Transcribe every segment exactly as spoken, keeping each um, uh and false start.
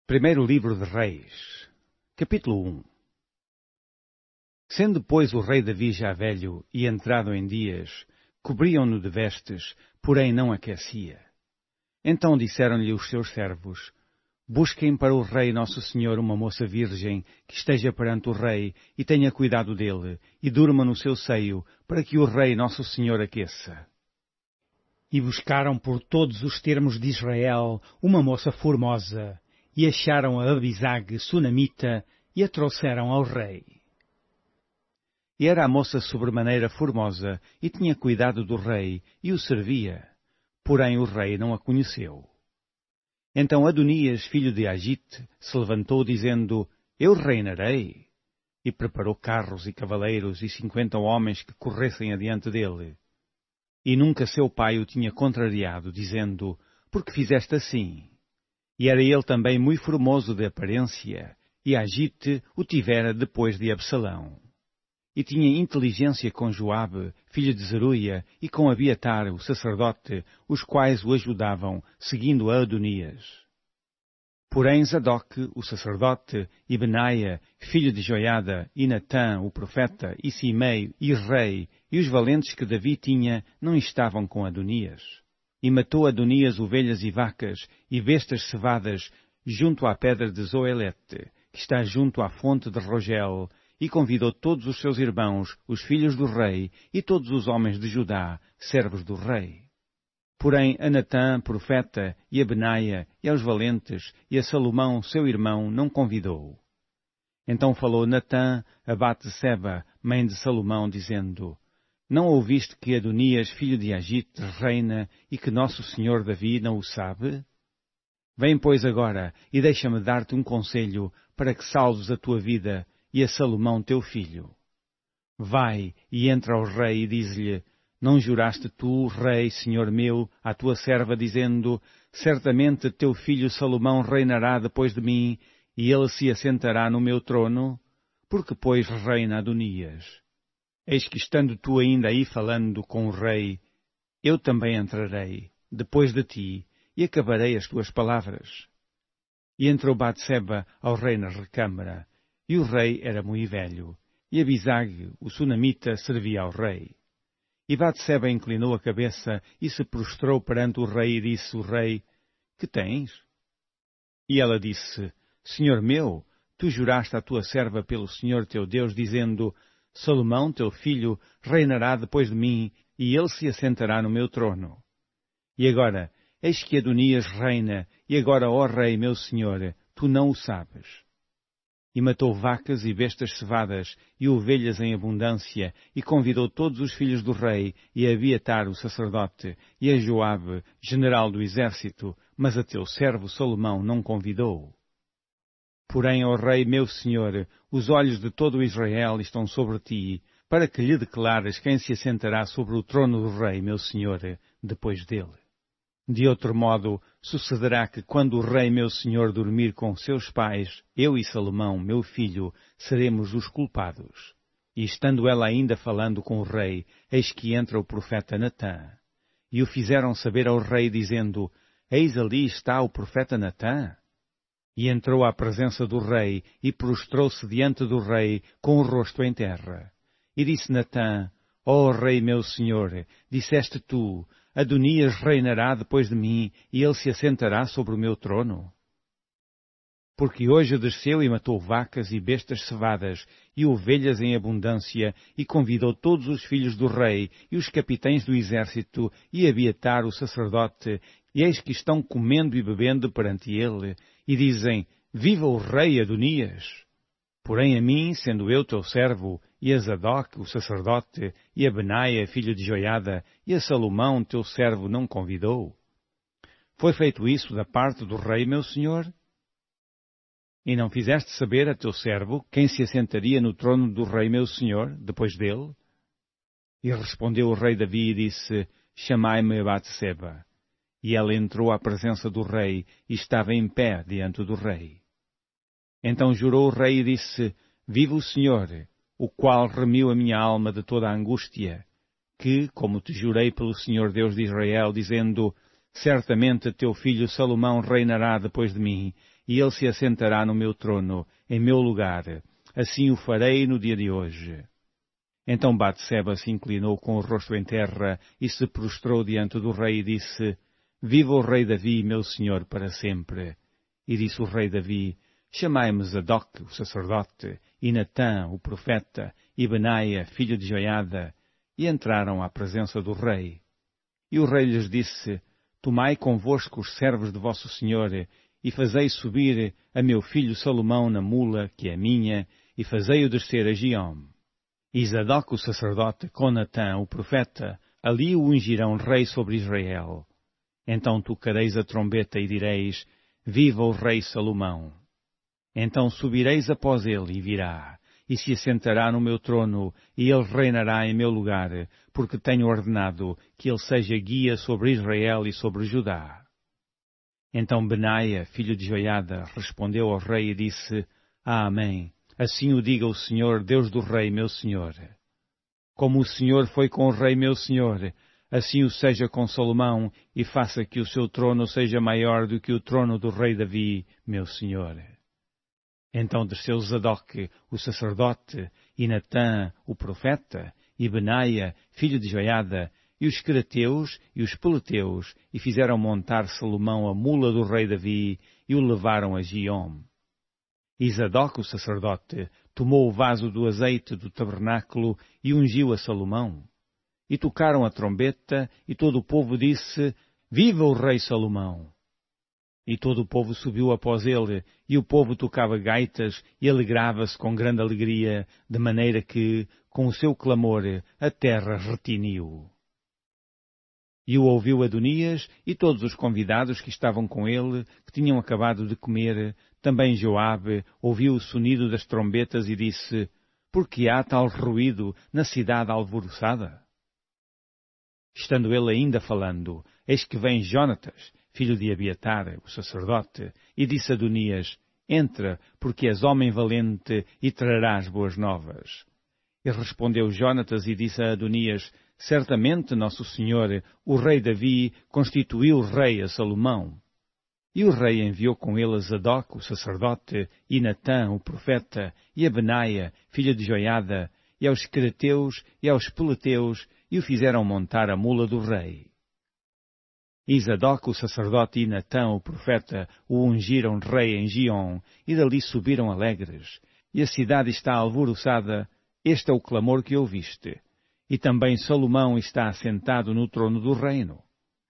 Primeiro livro de Reis, capítulo um. Sendo, pois, o rei Davi já velho e entrado em dias, cobriam-no de vestes, porém não aquecia. Então disseram-lhe os seus servos: Busquem para o rei nosso senhor uma moça virgem, que esteja perante o rei, e tenha cuidado dele, e durma no seu seio, para que o rei nosso senhor aqueça. E buscaram por todos os termos de Israel uma moça formosa, e acharam a Abisag, sunamita, e a trouxeram ao rei. E era a moça sobremaneira formosa, e tinha cuidado do rei, e o servia. Porém o rei não a conheceu. Então Adonias, filho de Agite, se levantou, dizendo: Eu reinarei. E preparou carros e cavaleiros e cinquenta homens que corressem adiante dele. E nunca seu pai o tinha contrariado, dizendo: Por que fizeste assim? E era ele também muito formoso de aparência, e Agite o tivera depois de Absalão. E tinha inteligência com Joabe, filho de Zeruia, e com Abiatar, o sacerdote, os quais o ajudavam, seguindo a Adonias. Porém Zadok, o sacerdote, e Benaia, filho de Joiada, e Natã, o profeta, e Simei, e rei, e os valentes que Davi tinha, não estavam com Adonias. E matou Adonias ovelhas e vacas, e bestas cevadas, junto à pedra de Zoelete, que está junto à fonte de Rogel, e convidou todos os seus irmãos, os filhos do rei, e todos os homens de Judá, servos do rei. Porém a Natã, profeta, e a Benaia, e aos valentes, e a Salomão, seu irmão, não convidou. Então falou Natã a Batseba, mãe de Salomão, dizendo: Não ouviste que Adonias, filho de Agite, reina, e que nosso senhor Davi não o sabe? Vem, pois, agora, e deixa-me dar-te um conselho, para que salves a tua vida, e a Salomão teu filho. Vai, e entra ao rei, e diz-lhe: Não juraste tu, rei, senhor meu, à tua serva, dizendo: Certamente teu filho Salomão reinará depois de mim, e ele se assentará no meu trono? Porque, pois, reina Adonias? Eis que, estando tu ainda aí falando com o rei, eu também entrarei, depois de ti, e acabarei as tuas palavras. E entrou Batseba ao rei na recâmara, e o rei era muito velho, e Abisag, o sunamita, servia ao rei. E Batseba inclinou a cabeça e se prostrou perante o rei e disse o rei: Que tens? E ela disse: Senhor meu, tu juraste à tua serva pelo Senhor teu Deus, dizendo: Salomão, teu filho, reinará depois de mim, e ele se assentará no meu trono. E agora, eis que Adonias reina, e agora, ó rei, meu senhor, tu não o sabes. E matou vacas e bestas cevadas, e ovelhas em abundância, e convidou todos os filhos do rei, e a Abiatar, o sacerdote, e a Joabe, general do exército, mas a teu servo Salomão não convidou. Porém, ó rei meu senhor, os olhos de todo Israel estão sobre ti, para que lhe declares quem se assentará sobre o trono do rei meu senhor, depois dele. De outro modo, sucederá que quando o rei meu senhor dormir com seus pais, eu e Salomão, meu filho, seremos os culpados. E estando ela ainda falando com o rei, eis que entra o profeta Natã. E o fizeram saber ao rei, dizendo: Eis ali está o profeta Natã. E entrou à presença do rei, e prostrou-se diante do rei, com o rosto em terra. E disse Natã: Ó rei meu senhor, disseste tu: Adonias reinará depois de mim, e ele se assentará sobre o meu trono? Porque hoje desceu e matou vacas e bestas cevadas, e ovelhas em abundância, e convidou todos os filhos do rei, e os capitães do exército, e Abiatar o sacerdote, e eis que estão comendo e bebendo perante ele, e dizem: Viva o rei Adonias! Porém a mim, sendo eu teu servo, e a Zadok, o sacerdote, e a Benaia, filho de Joiada, e a Salomão, teu servo, não convidou? Foi feito isso da parte do rei, meu senhor? E não fizeste saber a teu servo quem se assentaria no trono do rei, meu senhor, depois dele? E respondeu o rei Davi e disse: Chamai-me a Batseba. E ela entrou à presença do rei, e estava em pé diante do rei. Então jurou o rei e disse: Viva o Senhor, o qual remiu a minha alma de toda a angústia, que, como te jurei pelo Senhor Deus de Israel, dizendo: Certamente teu filho Salomão reinará depois de mim, e ele se assentará no meu trono, em meu lugar. Assim o farei no dia de hoje. Então Batseba se inclinou com o rosto em terra e se prostrou diante do rei e disse: Viva o rei Davi, meu senhor, para sempre. E disse o rei Davi: Chamai-me Zadok, o sacerdote, e Natã, o profeta, e Benaia, filho de Joiada. E entraram à presença do rei. E o rei lhes disse: Tomai convosco os servos de vosso senhor, e fazei subir a meu filho Salomão na mula, que é minha, e fazei-o descer a Giom. E Zadok, o sacerdote, com Natã, o profeta, ali o ungirão rei sobre Israel. Então tocareis a trombeta e direis: Viva o rei Salomão! Então subireis após ele e virá, e se assentará no meu trono, e ele reinará em meu lugar, porque tenho ordenado que ele seja guia sobre Israel e sobre Judá. Então Benaia, filho de Joiada, respondeu ao rei e disse: Amém. Assim o diga o Senhor, Deus do rei, meu senhor. Como o Senhor foi com o rei, meu senhor, assim o seja com Salomão, e faça que o seu trono seja maior do que o trono do rei Davi, meu senhor. Então desceu Zadok, o sacerdote, e Natã, o profeta, e Benaia, filho de Joiada, e os querateus e os peleteus, e fizeram montar Salomão a mula do rei Davi, e o levaram a Giom. E Zadok, o sacerdote, tomou o vaso do azeite do tabernáculo e ungiu a Salomão. E tocaram a trombeta, e todo o povo disse: Viva o rei Salomão! E todo o povo subiu após ele, e o povo tocava gaitas e alegrava-se com grande alegria, de maneira que, com o seu clamor, a terra retiniu. E o ouviu Adonias e todos os convidados que estavam com ele, que tinham acabado de comer. Também Joabe ouviu o sonido das trombetas e disse: Por que há tal ruído na cidade alvoroçada? Estando ele ainda falando, eis que vem Jonatas, filho de Abiatar, o sacerdote, e disse a Adonias: Entra, porque és homem valente e trarás boas novas. E respondeu Jonatas e disse a Adonias: Certamente nosso senhor, o rei Davi, constituiu rei a Salomão. E o rei enviou com ele a Zadok, o sacerdote, e Natã, o profeta, e a Benaia, filha de Joiada, e aos querateus e aos peleteus, e o fizeram montar a mula do rei. E Zadok, o sacerdote, e Natã, o profeta, o ungiram rei em Giom, e dali subiram alegres. E a cidade está alvoroçada. Este é o clamor que ouviste. E também Salomão está assentado no trono do reino.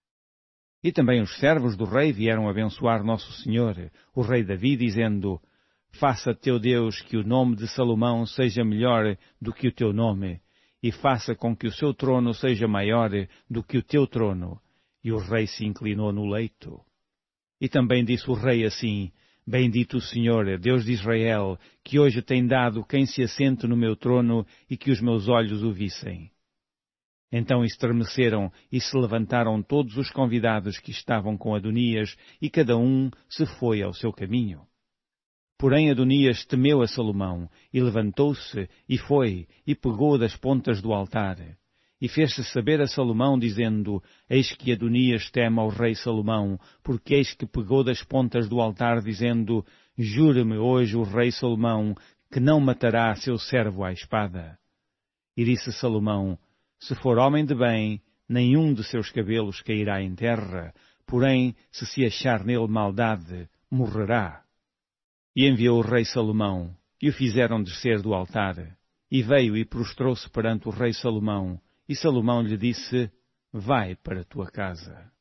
E também os servos do rei vieram abençoar nosso Senhor, o rei Davi, dizendo: Faça teu Deus que o nome de Salomão seja melhor do que o teu nome, e faça com que o seu trono seja maior do que o teu trono. E o rei se inclinou no leito. E também disse o rei assim: Bendito o Senhor, Deus de Israel, que hoje tem dado quem se assente no meu trono e que os meus olhos o vissem. Então estremeceram e se levantaram todos os convidados que estavam com Adonias, e cada um se foi ao seu caminho. Porém Adonias temeu a Salomão, e levantou-se, e foi, e pegou das pontas do altar. E fez-se saber a Salomão, dizendo: Eis que Adonias teme ao rei Salomão, porque eis que pegou das pontas do altar, dizendo: Jure-me hoje o rei Salomão, que não matará seu servo à espada. E disse Salomão: Se for homem de bem, nenhum de seus cabelos cairá em terra, porém, se se achar nele maldade, morrerá. E enviou o rei Salomão, e o fizeram descer do altar. E veio e prostrou-se perante o rei Salomão, e Salomão lhe disse: Vai para a tua casa.